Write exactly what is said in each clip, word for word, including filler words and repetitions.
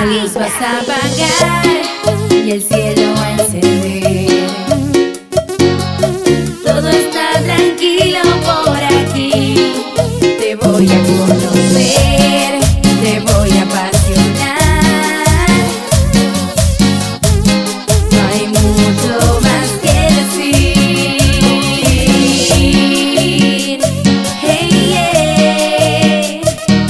luz vas a apagar y el cielo a encender. Todo está tranquilo por aquí. Te voy a conocer, te voy a apasionar. No hay mucho más que decir. Hey, yeah.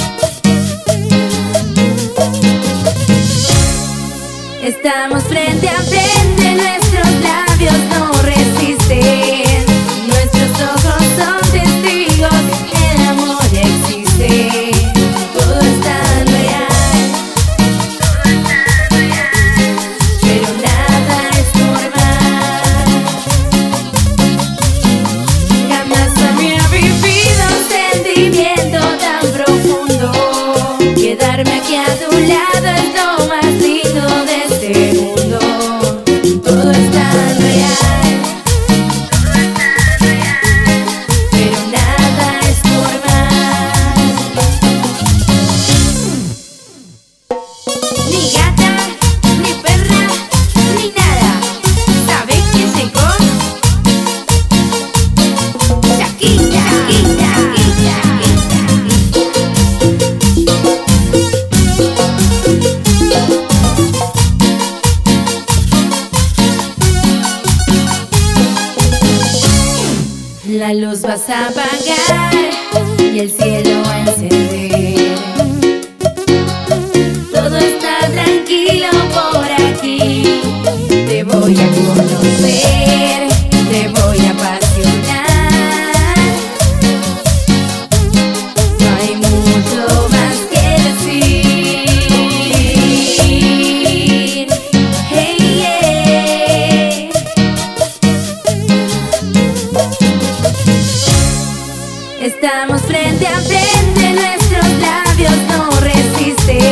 Estamos frente a frente, nuestros labios no resisten. Nuestros ojos son testigos, el amor existe. Todo es tan real, pero nada es normal. Jamás había vivido un sentimiento tan profundo. Quedarme aquí a tu lado es lo más lindo de este mundo. Todo es tan real, pero nada es normal. Ni gata, ni perra, ni nada. ¿Saben quién llegó? Shakira, Shakira, La luz vas a apagar y el cielo a encender. Todo está tranquilo por aquí. Te voy a conocer, te voy a apasionar. No hay mucho más que decir. Hey, yeah. Estamos frente a frente, nuestros labios no resisten.